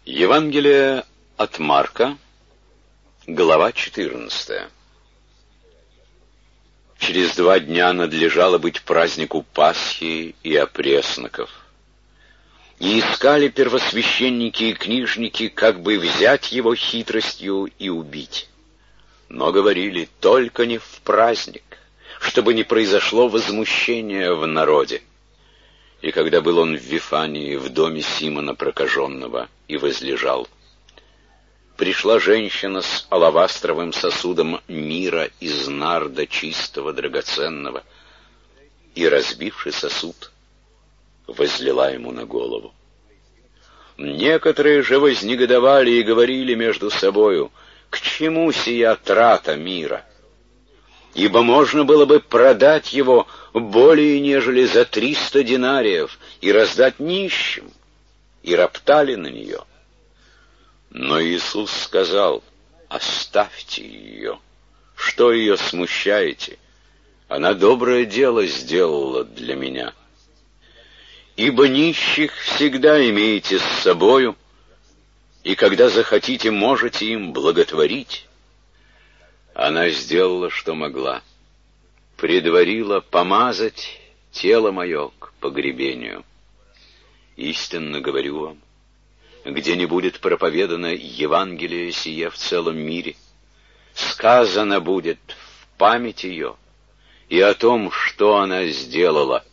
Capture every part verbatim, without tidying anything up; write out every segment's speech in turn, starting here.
Евангелие от Марка, глава четырнадцатая. Через два дня надлежало быть празднику Пасхи и опресноков. И искали первосвященники и книжники, как бы взять его хитростью и убить. Но говорили, только не в праздник, чтобы не произошло возмущение в народе. И когда был он в Вифании, в доме Симона прокаженного, и возлежал, пришла женщина с алавастровым сосудом мира из нарда чистого, драгоценного, и, разбивши сосуд, возлила ему на голову. Некоторые же вознегодовали и говорили между собою, к чему сия трата мира? Ибо можно было бы продать его более нежели за триста динариев и раздать нищим, и роптали на нее. Но Иисус сказал, оставьте ее, что ее смущаете? Она доброе дело сделала для меня. Ибо нищих всегда имеете с собою, и когда захотите, можете им благотворить. Она сделала, что могла, предварила помазать тело мое к погребению. Истинно говорю вам, где не будет проповедано Евангелие сие в целом мире, сказано будет в память ее и о том, что она сделала.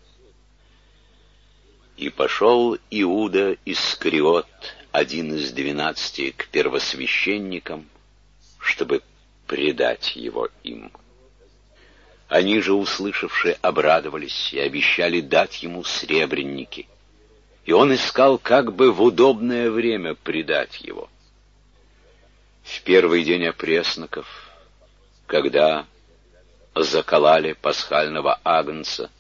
И пошел Иуда Искариот, один из двенадцати, к первосвященникам, чтобы предать его им. Они же, услышавши, обрадовались и обещали дать ему сребренники. И он искал, как бы в удобное время предать его. В первый день опресноков, когда закололи пасхального агнца,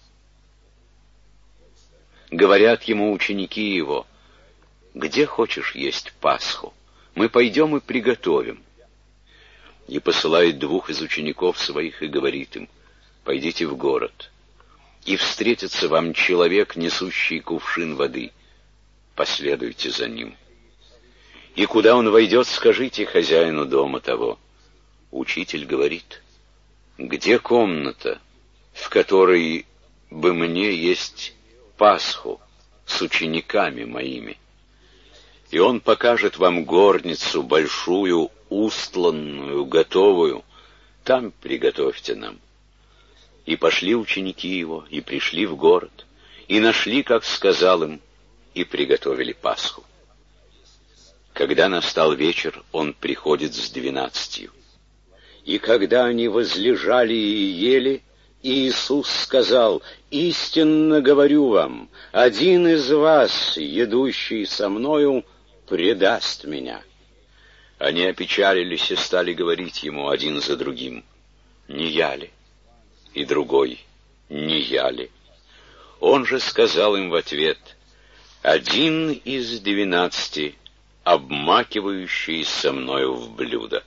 говорят ему ученики его, где хочешь есть Пасху, мы пойдем и приготовим. И посылает двух из учеников своих и говорит им, пойдите в город, и встретится вам человек, несущий кувшин воды, последуйте за ним. И куда он войдет, скажите хозяину дома того. Учитель говорит, где комната, в которой бы мне есть Пасху с учениками моими? И он покажет вам горницу большую, устланную, готовую, там приготовьте нам. И пошли ученики его, и пришли в город, и нашли, как сказал им, и приготовили Пасху. Когда настал вечер, он приходит с двенадцатью. И когда они возлежали и ели, Иисус сказал, истинно говорю вам, один из вас, едущий со мною, предаст меня. Они опечалились и стали говорить ему один за другим, не я ли? И другой, не я ли? Он же сказал им в ответ, один из двенадцати, обмакивающий со мною в блюдо.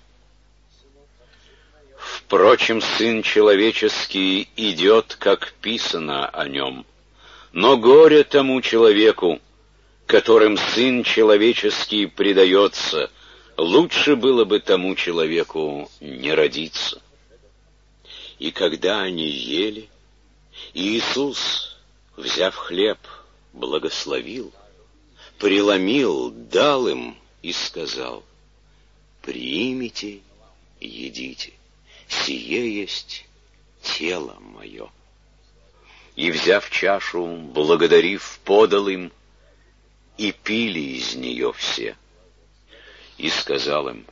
Впрочем, Сын Человеческий идет, как писано о нем, но горе тому человеку, которым Сын Человеческий предается, лучше было бы тому человеку не родиться. И когда они ели, Иисус, взяв хлеб, благословил, преломил, дал им и сказал, примите и едите, сие есть тело мое. И, взяв чашу, благодарив, подал им, и пили из нее все. И сказал им,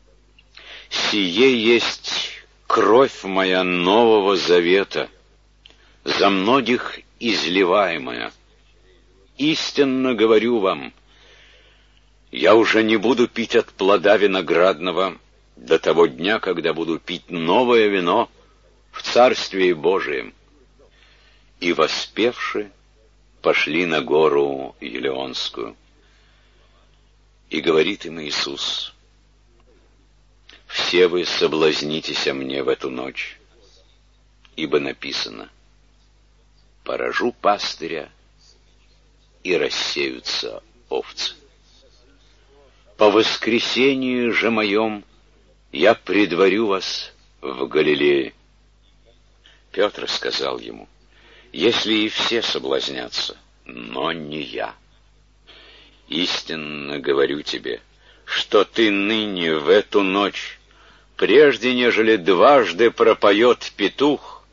сие есть кровь моя нового завета, за многих изливаемая. Истинно говорю вам, я уже не буду пить от плода виноградного до того дня, когда буду пить новое вино в Царствии Божием. И, воспевши, пошли на гору Елеонскую. И говорит им Иисус, все вы соблазнитесь о мне в эту ночь, ибо написано, поражу пастыря, и рассеются овцы. По воскресении же моем я предварю вас в Галилее». Петр сказал ему: «Если и все соблазнятся, но не я. Истинно говорю тебе, что ты ныне в эту ночь, прежде нежели дважды пропоет петух,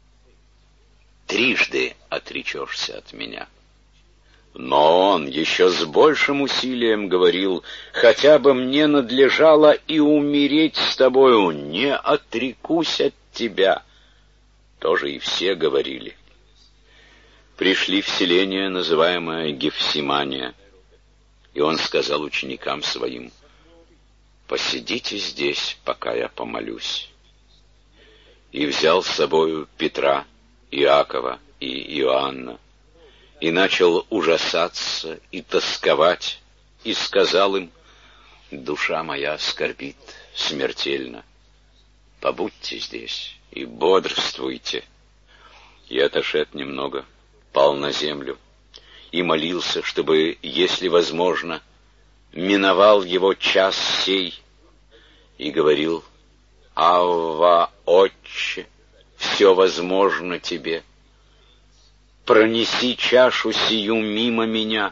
трижды отречешься от меня». Но он еще с большим усилием говорил: «Хотя бы мне надлежало и умереть с тобою, не отрекусь от тебя». Тоже и все говорили. Пришли в селение, называемое Гефсимания, и он сказал ученикам своим: «Посидите здесь, пока я помолюсь». И взял с собою Петра, Иакова и Иоанна, и начал ужасаться и тосковать, и сказал им: «Душа моя скорбит смертельно. Побудьте здесь и бодрствуйте». И, отошед немного, пал на землю и молился, чтобы, если возможно, миновал его час сей, и говорил: «Авва, Отче, все возможно тебе. Пронеси чашу сию мимо меня.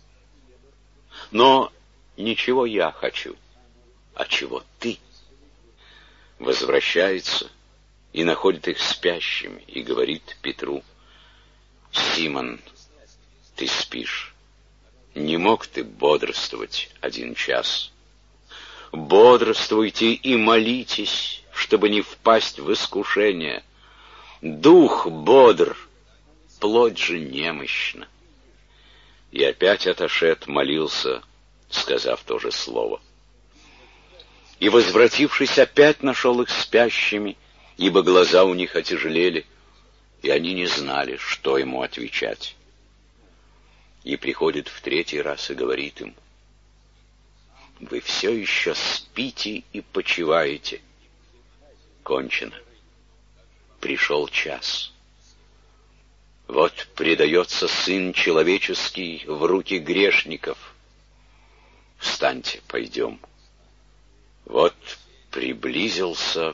Но ничего я хочу, а чего ты». Возвращается и находит их спящими, и говорит Петру: «Симон, ты спишь. Не мог ты бодрствовать один час? Бодрствуйте и молитесь, чтобы не впасть в искушение. Дух бодр, плоть же немощна». И опять отошед молился, сказав то же слово. И, возвратившись, опять нашел их спящими, ибо глаза у них отяжелели, и они не знали, что ему отвечать. И приходит в третий раз и говорит им: «Вы все еще спите и почиваете. Кончено. Пришел час. Вот предается Сын Человеческий в руки грешников. Встаньте, пойдем. Вот приблизился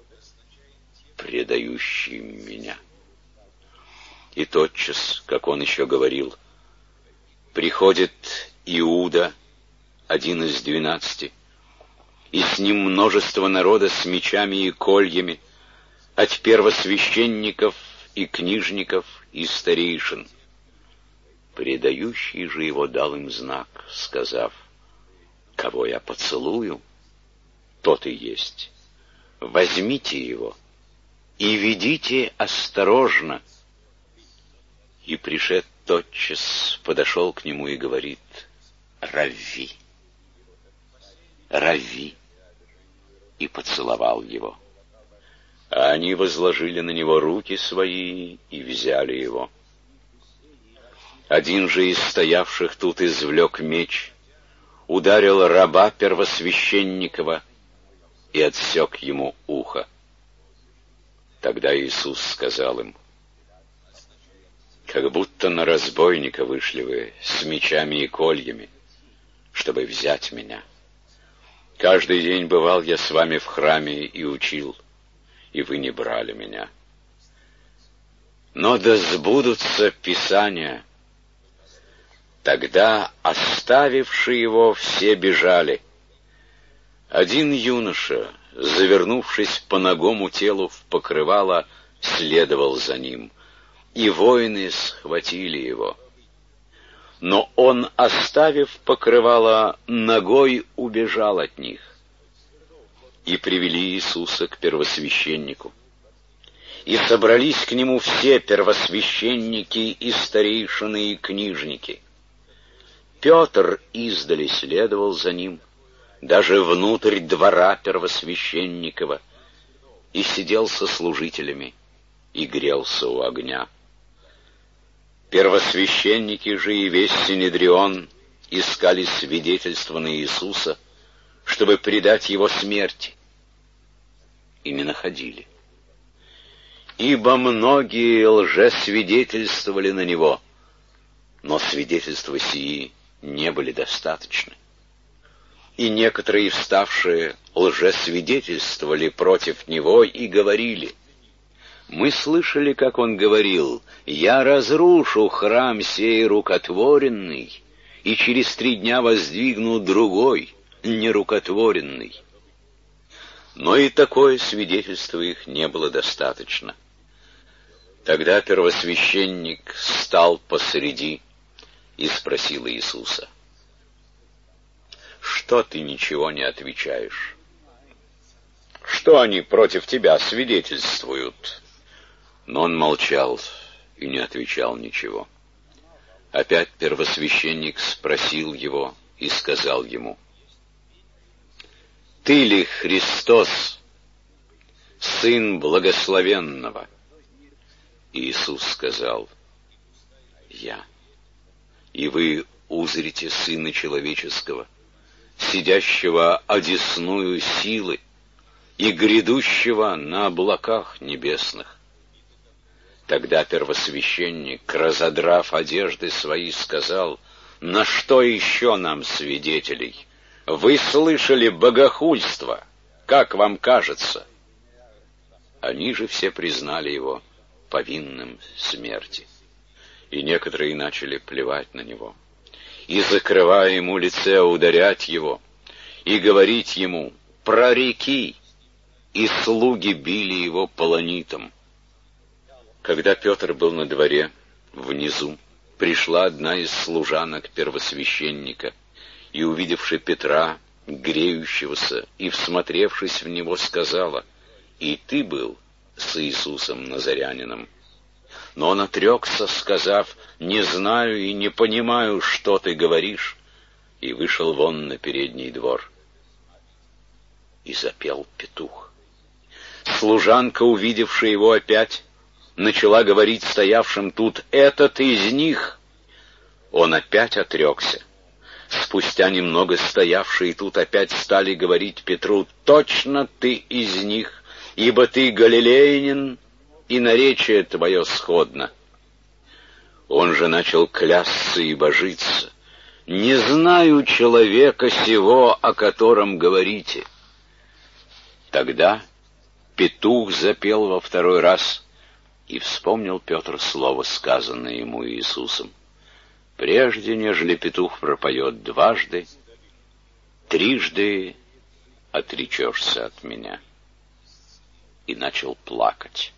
предающий меня». И тотчас, как он еще говорил, приходит Иуда, один из двенадцати, и с ним множество народа с мечами и кольями, от первосвященников и книжников и старейшин. Предающий же его дал им знак, сказав: «Кого я поцелую, тот и есть. Возьмите его и ведите осторожно». И, пришед тотчас, подошел к нему и говорит: «Равви, Равви», и поцеловал его. А они возложили на него руки свои и взяли его. Один же из стоявших тут извлек меч, ударил раба первосвященникова и отсек ему ухо. Тогда Иисус сказал им: «Как будто на разбойника вышли вы с мечами и кольями, чтобы взять меня. Каждый день бывал я с вами в храме и учил, и вы не брали меня. Но да сбудутся Писания». Тогда, оставившие его, все бежали. Один юноша, завернувшись по нагому телу в покрывало, следовал за ним, и воины схватили его. Но он, оставив покрывало, ногой убежал от них. И привели Иисуса к первосвященнику. И собрались к нему все первосвященники и старейшины и книжники. Петр издали следовал за ним, даже внутрь двора первосвященникова, и сидел со служителями, и грелся у огня. Первосвященники же и весь Синедрион искали свидетельства на Иисуса, чтобы предать его смерти, и не находили. Ибо многие лжесвидетельствовали на него, но свидетельства сии не были достаточны. И некоторые, вставшие, лжесвидетельствовали против него и говорили: «Мы слышали, как он говорил: я разрушу храм сей рукотворенный, и через три дня воздвигну другой, нерукотворенный». Но и такое свидетельство их не было достаточно. Тогда первосвященник стал посреди и спросил Иисуса: «Что ты ничего не отвечаешь? Что они против тебя свидетельствуют?» Но он молчал и не отвечал ничего. Опять первосвященник спросил его и сказал ему: «Ты ли Христос, Сын Благословенного?» Иисус сказал: «Я. И вы узрите Сына Человеческого, сидящего одесную силы и грядущего на облаках небесных». Тогда первосвященник, разодрав одежды свои, сказал: «На что еще нам свидетелей? Вы слышали богохульство, как вам кажется?» Они же все признали его повинным смерти. И некоторые начали плевать на него, и, закрывая ему лице, ударять его, и говорить ему: «Прореки!» И слуги били его полонитом. Когда Петр был на дворе, внизу, пришла одна из служанок первосвященника, и, увидевши Петра, греющегося, и, всмотревшись в него, сказала: «И ты был с Иисусом Назарянином». Но он отрекся, сказав: «Не знаю и не понимаю, что ты говоришь», и вышел вон на передний двор. И запел петух. Служанка, увидевшая его опять, начала говорить стоявшим тут: «Этот из них». Он опять отрекся. Спустя немного стоявшие тут опять стали говорить Петру: «Точно ты из них, ибо ты галилеянин, и наречие твое сходно». Он же начал клясться и божиться: «Не знаю человека сего, о котором говорите». Тогда петух запел во второй раз, и вспомнил Петр слово, сказанное ему Иисусом: «Прежде, нежели петух пропоет дважды, трижды отречешься от меня». И начал плакать.